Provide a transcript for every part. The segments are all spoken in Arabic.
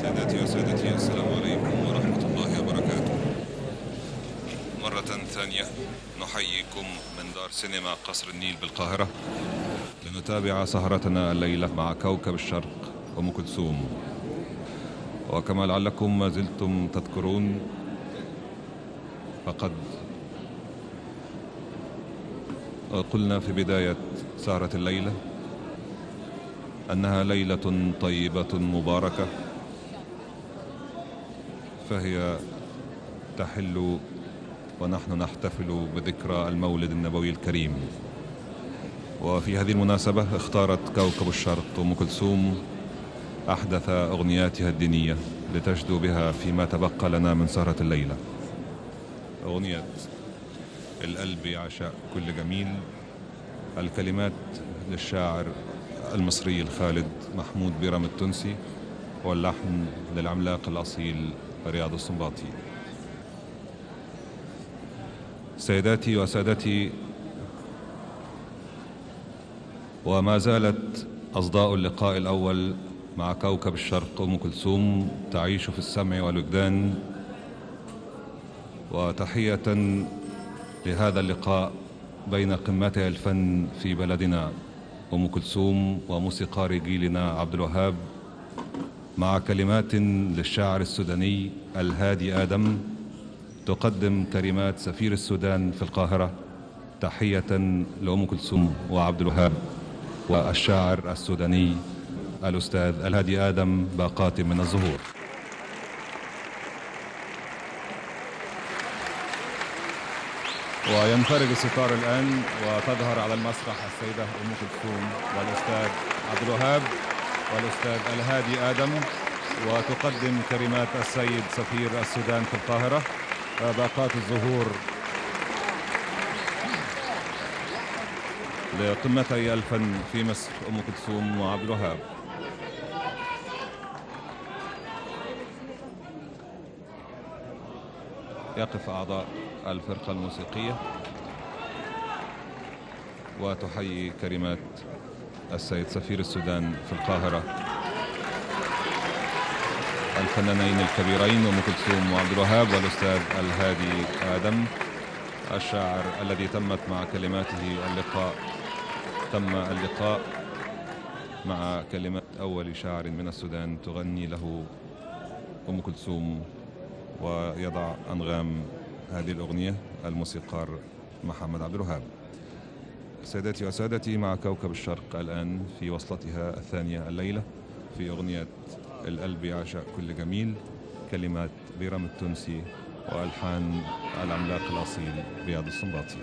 سادتي وسادتي، السلام عليكم ورحمة الله وبركاته. مرة ثانية نحييكم من دار سينما قصر النيل بالقاهرة لنتابع سهرتنا الليلة مع كوكب الشرق أم كلثوم. وكما لعلكم ما زلتم تذكرون، فقد قلنا في بداية سهرة الليلة أنها ليلة طيبة مباركة، فهي تحل ونحن نحتفل بذكرى المولد النبوي الكريم. وفي هذه المناسبة اختارت كوكب الشرق أم كلثوم أحدث أغنياتها الدينية لتجدو بها فيما تبقى لنا من سهرة الليلة. أغنية القلب يعشق كل جميل، الكلمات للشاعر المصري الخالد محمود بيرم التونسي، واللحن للعملاق الأصيل رياض السنباطي. سيداتي وسادتي، وما زالت أصداء اللقاء الأول مع كوكب الشرق أم كلثوم تعيش في السمع والوجدان. وتحية لهذا اللقاء بين قمتي الفن في بلدنا أم كلثوم وموسيقار جيلنا عبد الوهاب، مع كلمات للشاعر السوداني الهادي آدم، تقدم كلمات سفير السودان في القاهرة تحية لأم كلثوم وعبد الوهاب والشاعر السوداني الأستاذ الهادي آدم باقات من الزهور. وينفرج الستار الآن وتظهر على المسرح السيدة أم كلثوم والأستاذ عبد الوهاب والأستاذ الهادي آدم، وتقدم كلمات السيد سفير السودان في القاهرة باقات الزهور لقمتي الفن في مصر أم كلثوم وعبد الوهاب. يقف أعضاء الفرقة الموسيقية وتحيي كلمات السيد سفير السودان في القاهرة الفنانين الكبيرين أم كلثوم وعبد الوهاب والأستاذ الهادي آدم، الشاعر الذي تم اللقاء مع كلمات أول شاعر من السودان تغني له أم كلثوم، ويضع أنغام هذه الأغنية الموسيقار محمد عبد الوهاب. سيداتي وسادتي، مع كوكب الشرق الآن في وصلتها الثانية الليلة في أغنية القلب يعشق كل جميل، كلمات بيرم التونسي وألحان العملاق الأصيل رياض السنباطي.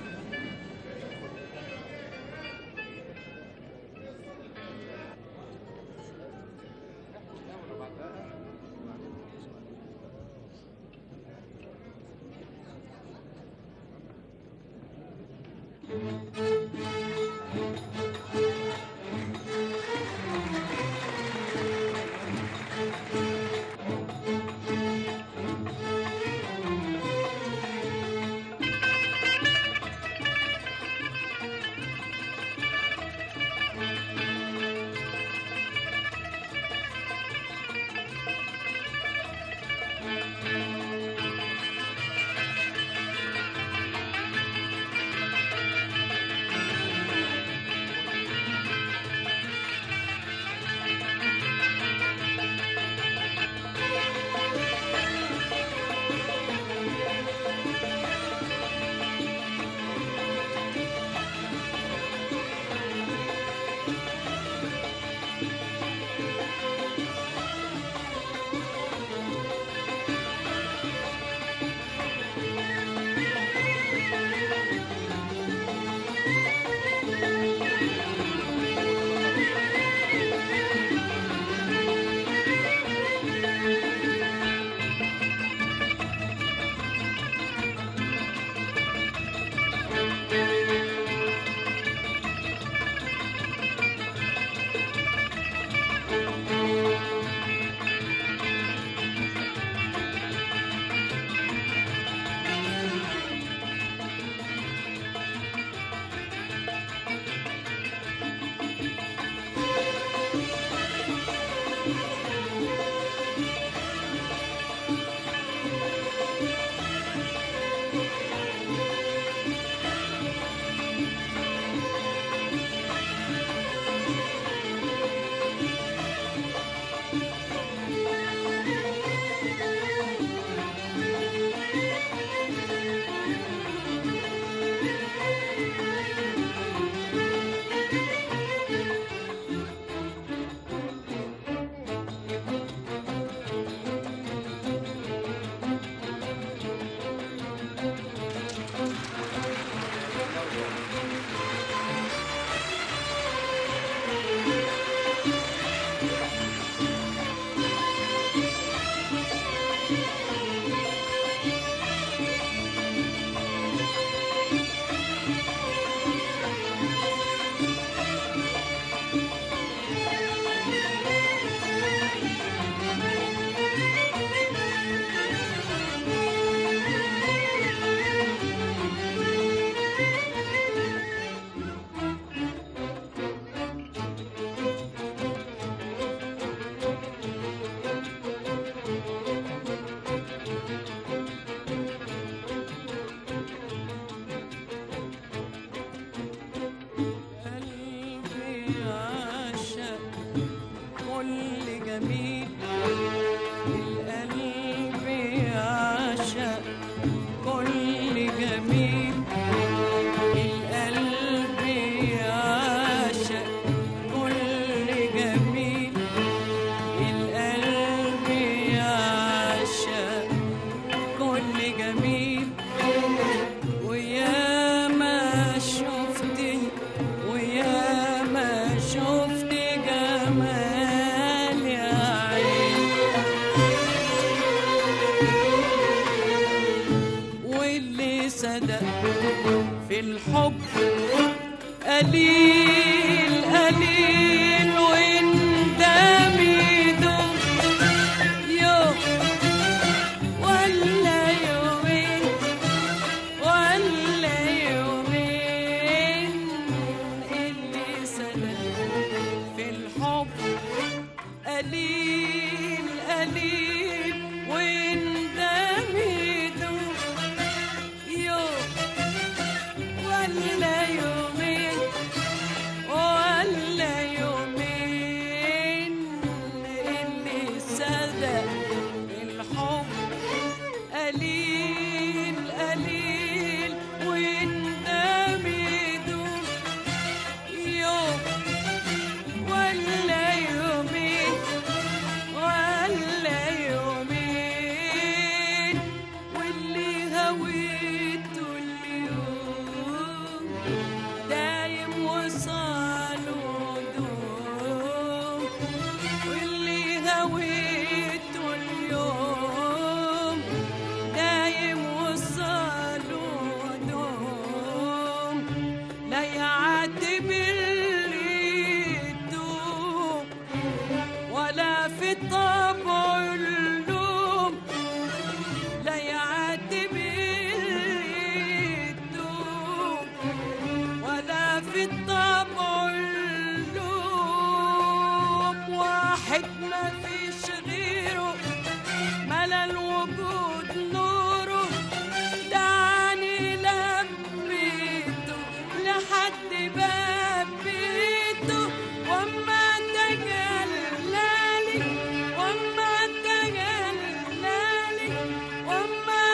واحد ما فيش غيره ملا الوجود نوره، دعني لبيته لحد باب بيته، وما تجلالي وما تجلالي وما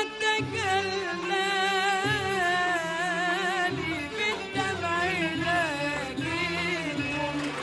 تجلالي بالدمع لاقيته.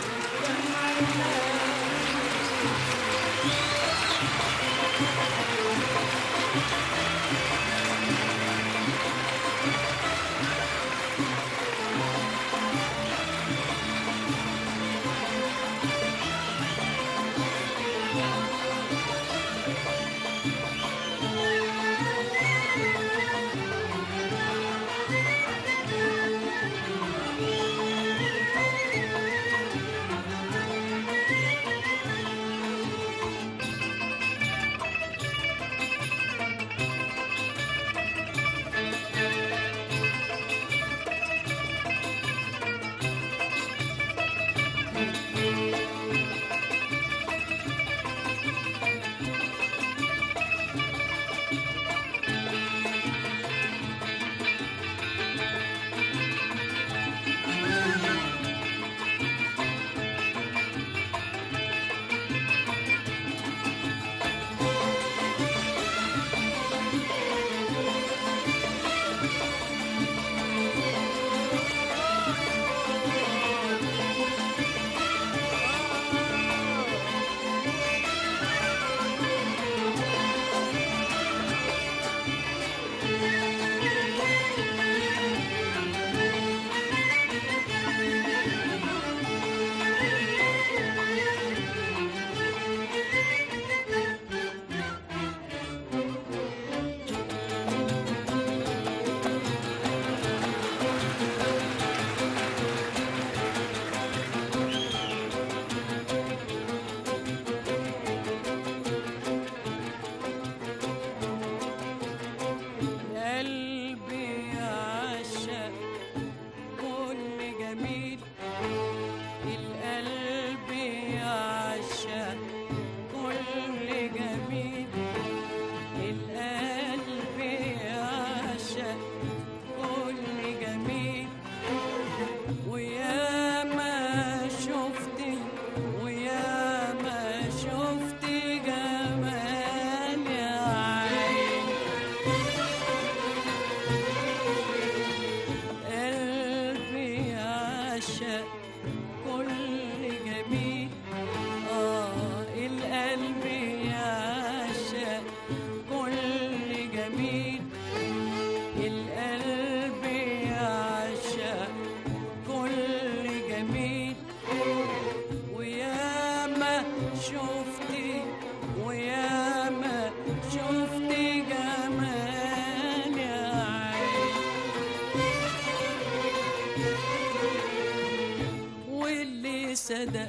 صدق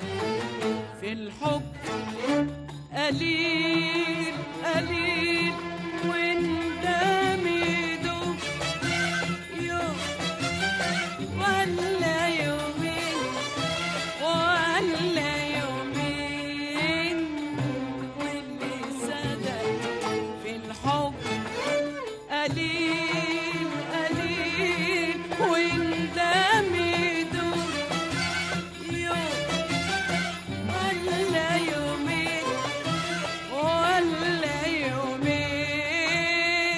في الحب قليل قليل وندميده يوم ولا يومين ولا يومين، واللي صدق في الحب قليل قليل وندميده يوم ولا يومين ولا يومين.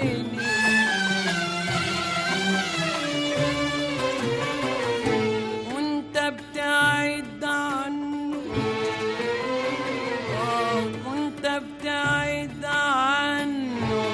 وانت بتعد عنه وانت بتعد عنه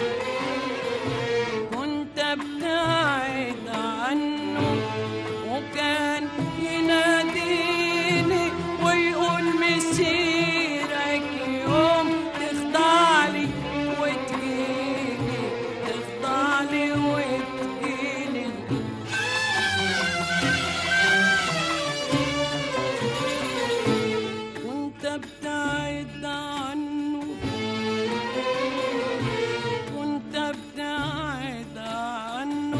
كنت بتعد عنه وكان يناديني ويقول مسيرك يوم تخضعلي وتجيلي تخضعلي وتجيلي كنت بتعد عنه كنت بتعد عنه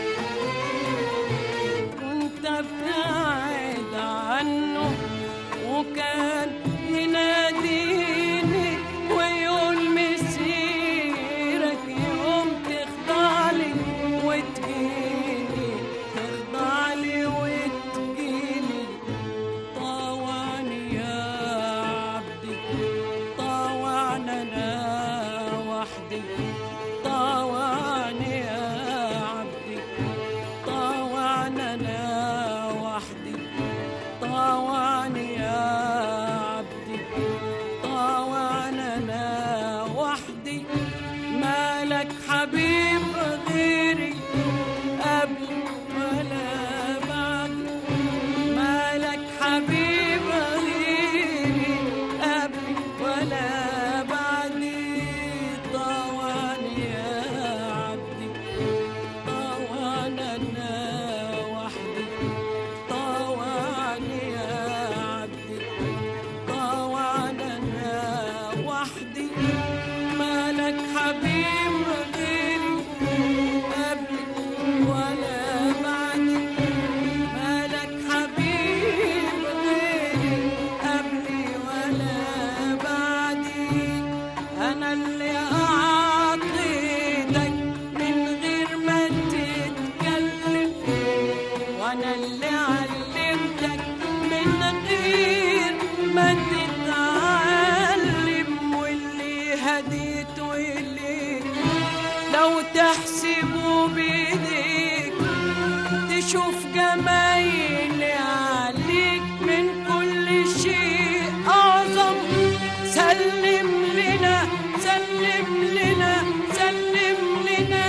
كنت بتعد عنه وكان يناديني ويقول مسيرك يوم تخضعلي وتجيلي تخضعلي وتجيلي طاوعني يا عبدي طاوعني انا وحدي طاوعني يا عبدي طاوعني انا وحدي طاوعني يا عبدي طاوعني انا وحدي مالك حبيب غيري قبل ولا بعد مالك حبيب غيري قبل ولا بعدي طاوعني يا عبدي طاوعني انا وحدي طاوعني يا عبدي طاوعني انا وحدي مالك حبيب غيري قبل ولا بعدي مالك حبيب غيري قبلي ولا بعدي أنا اللي أعطيتك من غير ما تتكلم وأنا اللي علمتك من غير ما تتعلم واللي هديته إليك لو تحسبه بإيديك تشوف جمايلي عليك من كل شيء أعظم سلم لنا سلم لنا سلم لنا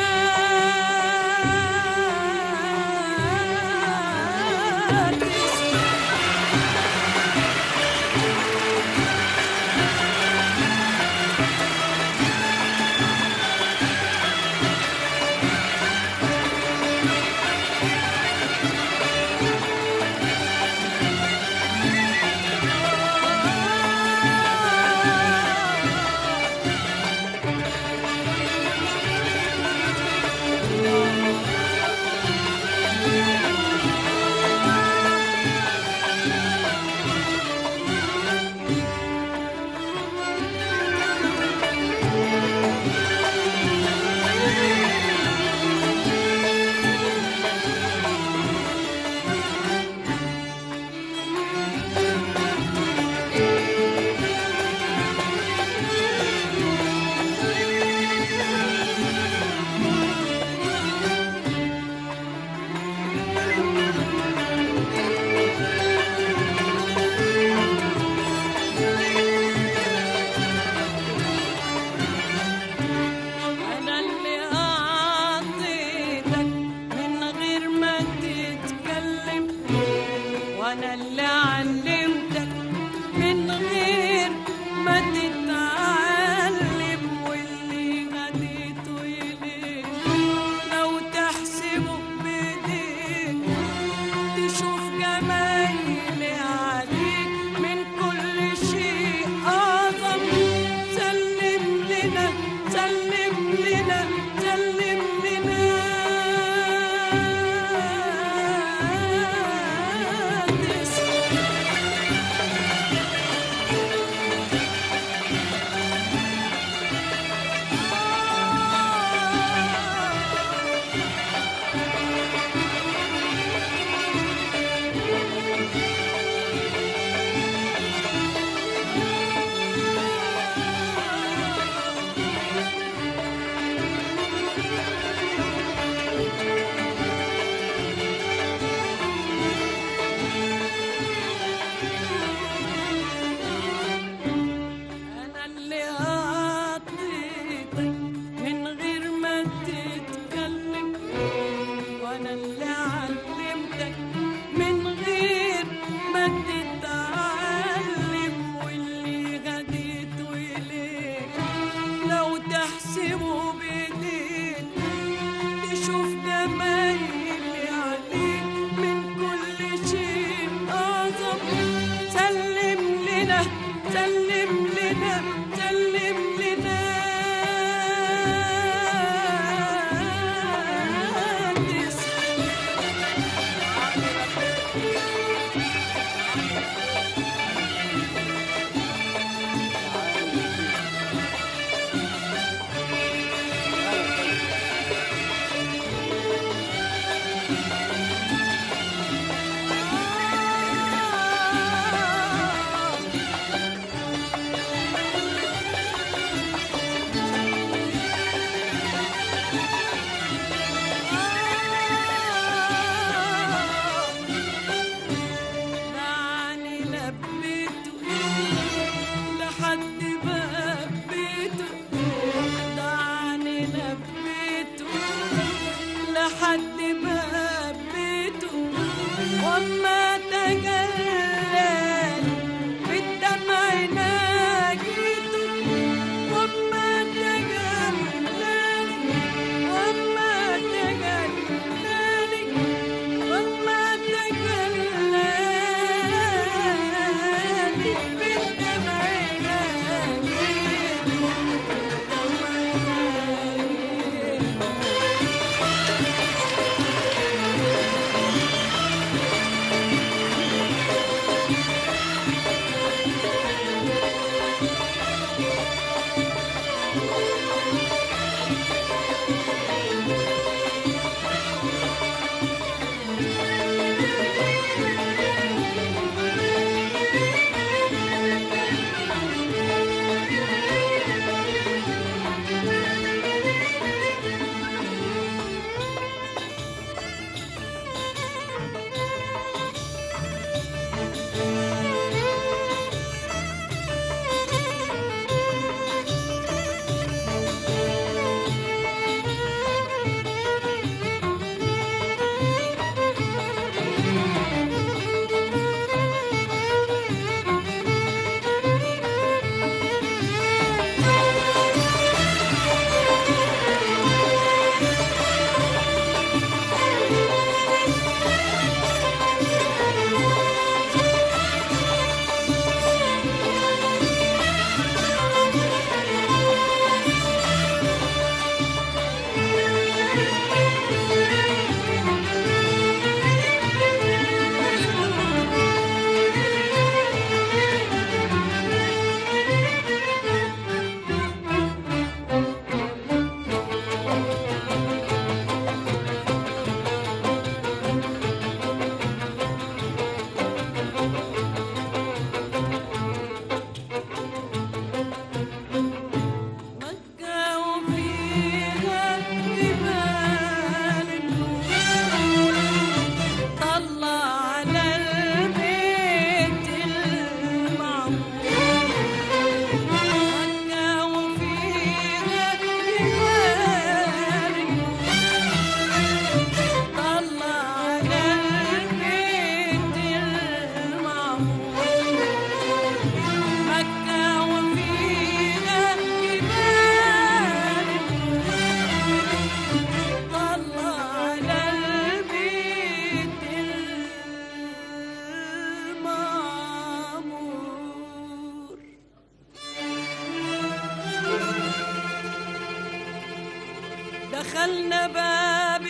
دخلنا باب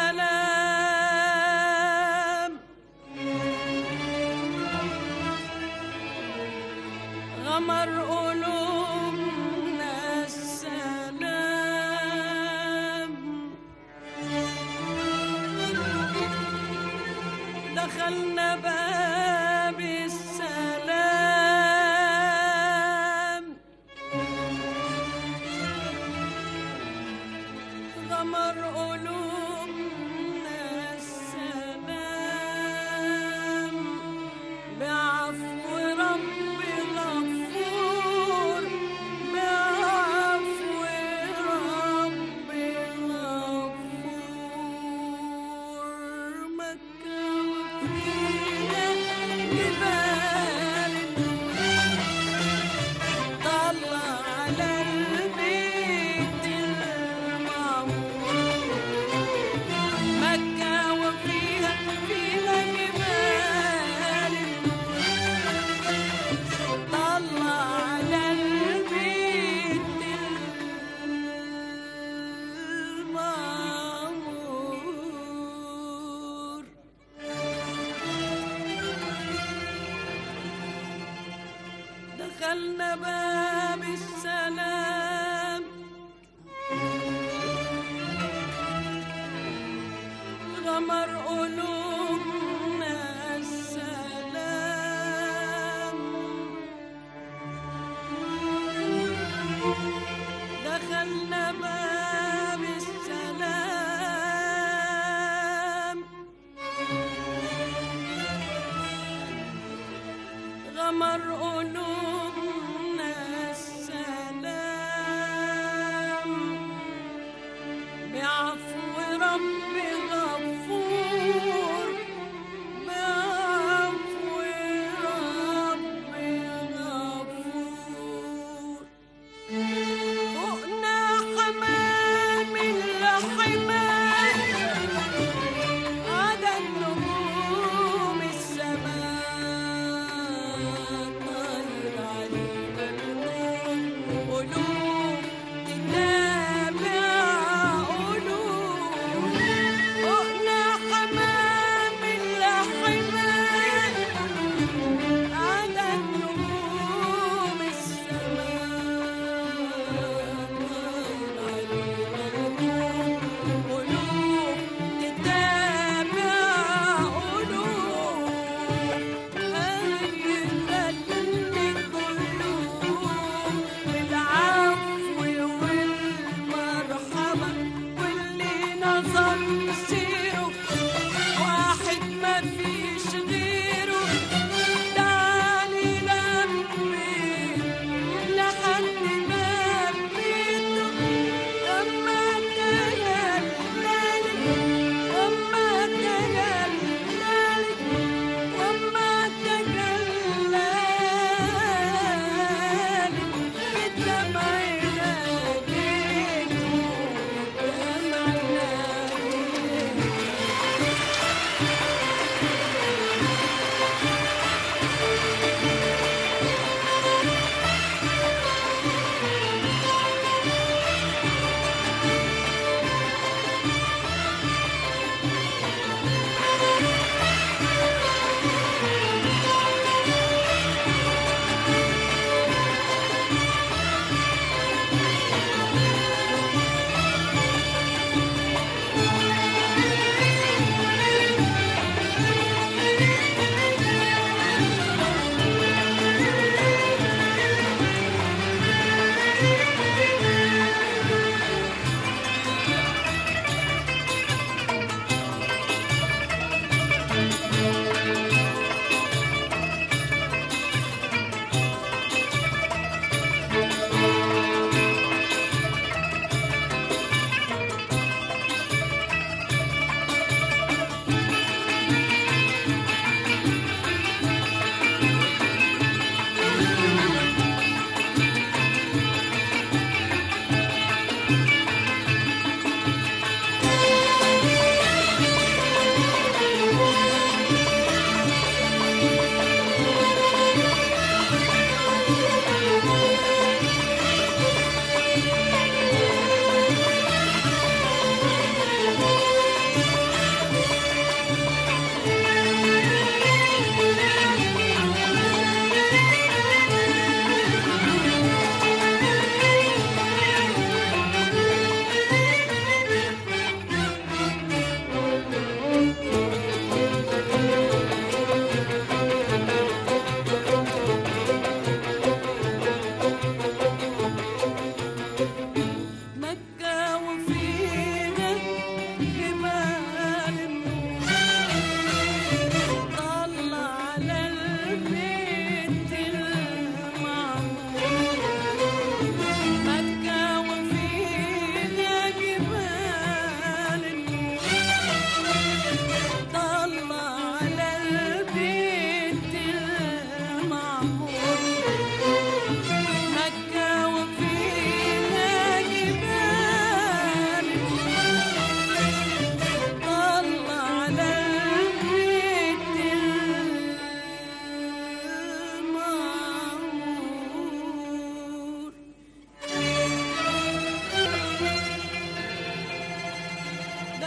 السلام، غمر قلوبنا السلام. دخلنا باب السلام، غمر قلوبنا السلام. بعفو رب غفور، بعفو رب غفور. مكة وفيها جبال طلع على البيت المعمور. مكة وفيها جبال طلع على البيت المعمور. دخلنا باب السلام، غمر قلوبنا السلام. دخلنا باب السلام، غمر قلوبنا السلام. بعفو رب غفور، بعفو رب غفور. فوقنا حمام الحمام، عدا النجوم السماء. طاير علينا النور، قلوب تتابع قلوب.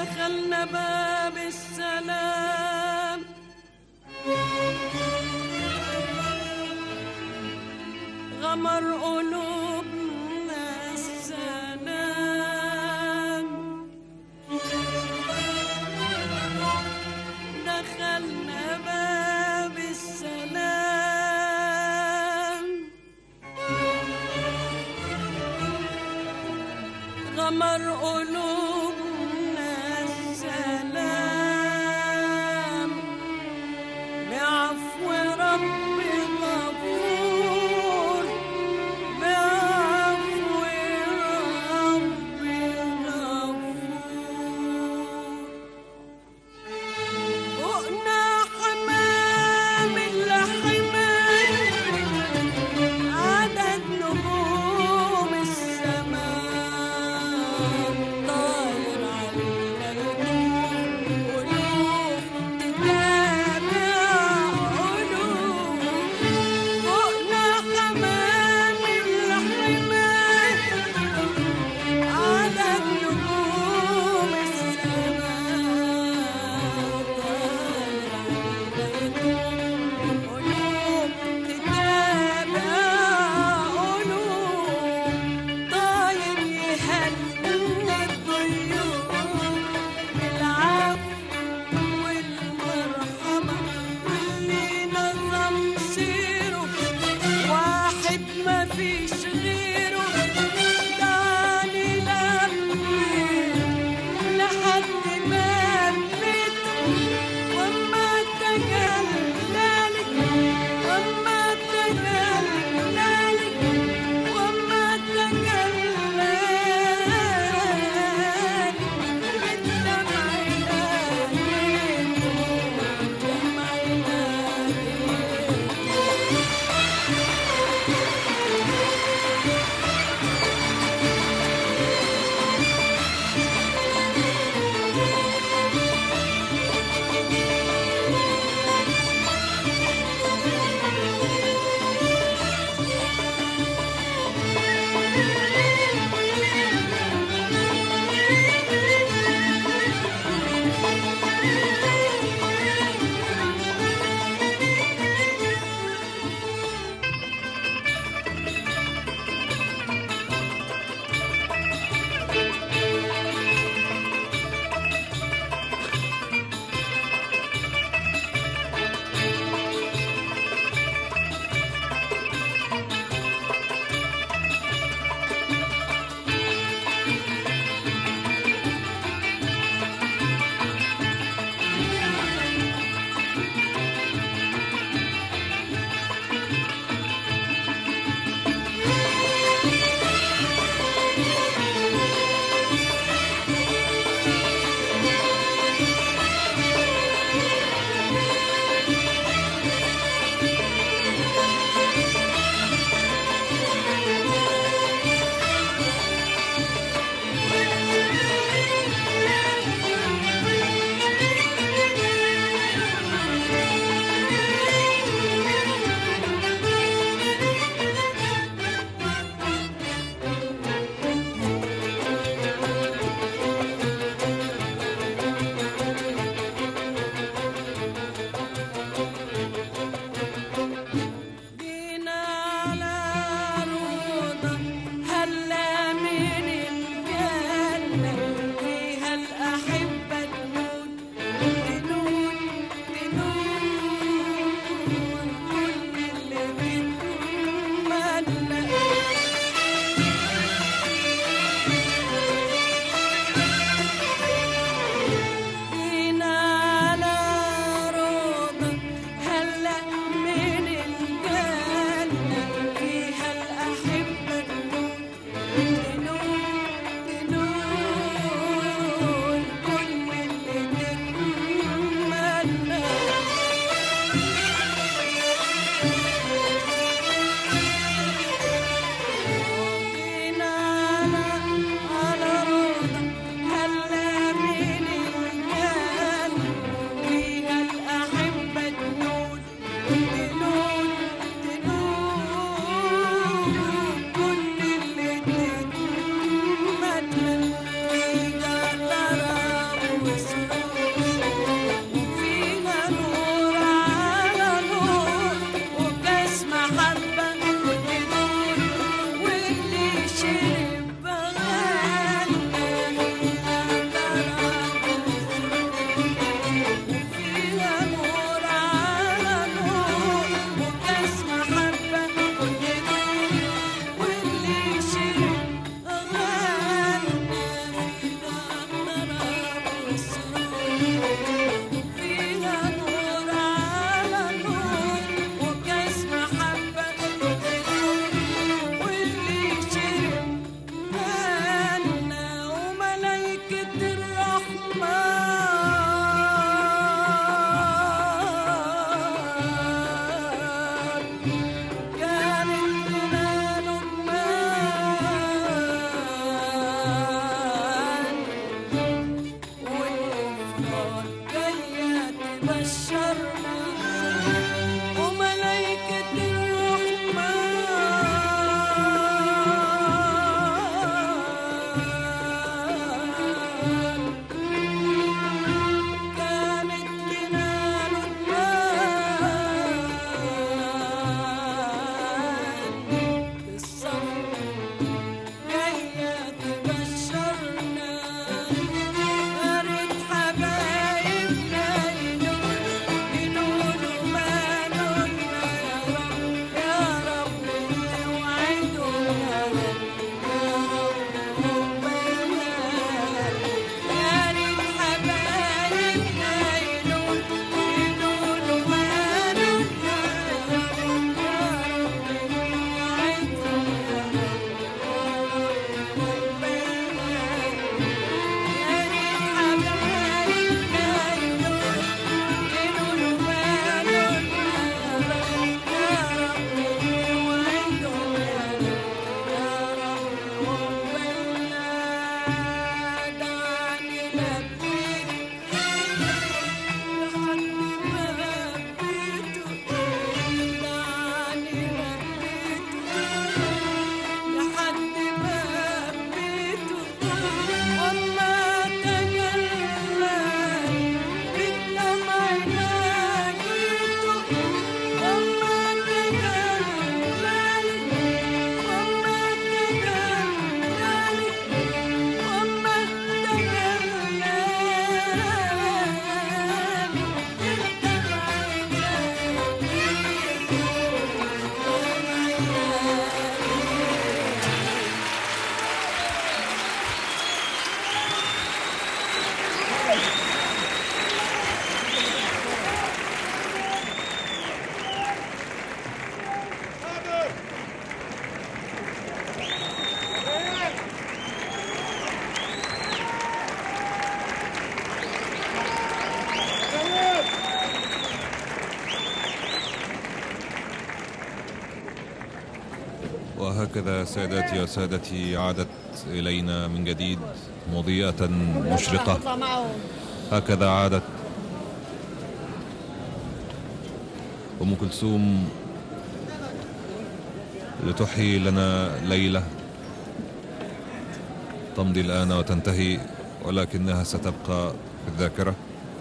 دخلنا باب السلام غمر قلوبنا السلام دخلنا باب السلام غمر قلوبنا السلام بعفو رب غفور وهكذا سادتي وسادتي عادت إلينا من جديد مضيئة مشرقة. هكذا عادت أم كلثوم لتحيي لنا ليلة تمضي الآن وتنتهي، ولكنها ستبقى في الذاكرة.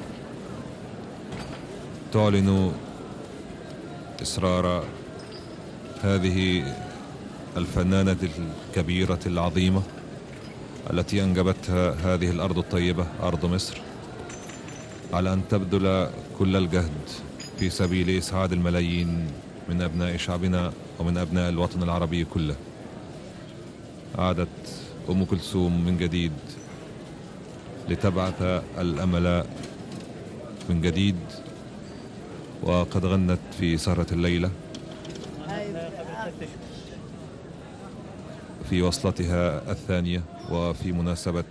تعلن إصرار هذه الفنانة الكبيرة العظيمة التي أنجبتها هذه الأرض الطيبة، أرض مصر، على أن تبذل كل الجهد في سبيل إسعاد الملايين من أبناء شعبنا ومن أبناء الوطن العربي كله. عادت أم كلثوم من جديد لتبعث الأمل من جديد، وقد غنت في سهرة الليلة في وصلتها الثانية وفي مناسبة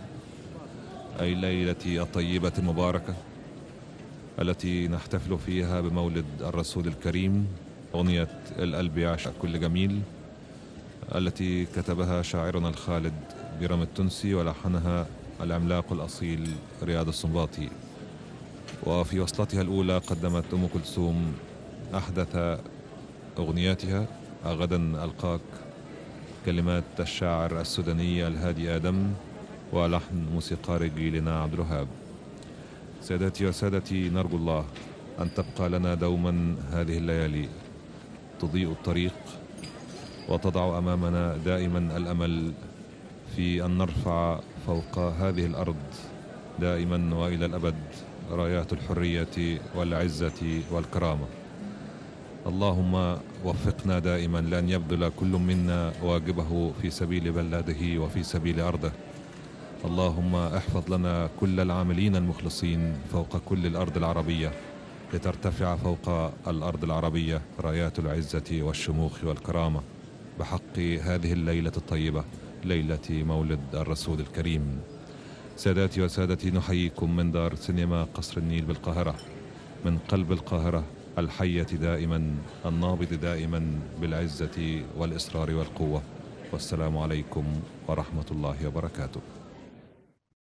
الليلة الطيبة المباركة التي نحتفل فيها بمولد الرسول الكريم، أغنية القلب يعشق كل جميل التي كتبها شاعرنا الخالد بيرام التونسي ولحنها العملاق الأصيل رياض السنباطي. وفي وصلتها الأولى قدمت أم كلثوم أحدث أغنياتها غدا ألقاك، كلمات الشاعر السوداني الهادي آدم ولحن موسيقار جيلنا عبد الوهاب. سادتي وسادتي، نرجو الله أن تبقى لنا دوما هذه الليالي تضيء الطريق وتضع أمامنا دائما الأمل في أن نرفع فوق هذه الأرض دائما وإلى الأبد رايات الحرية والعزة والكرامة. اللهم وفقنا دائما لأن يبذل كل منا واجبه في سبيل بلده وفي سبيل أرضه. اللهم احفظ لنا كل العاملين المخلصين فوق كل الأرض العربية، لترتفع فوق الأرض العربية رايات العزة والشموخ والكرامة بحق هذه الليلة الطيبة، ليلة مولد الرسول الكريم. ساداتي وسادتي، نحييكم من دار سينما قصر النيل بالقاهرة، من قلب القاهرة الحية دائما، النابض دائما بالعزة والإصرار والقوة. والسلام عليكم ورحمة الله وبركاته.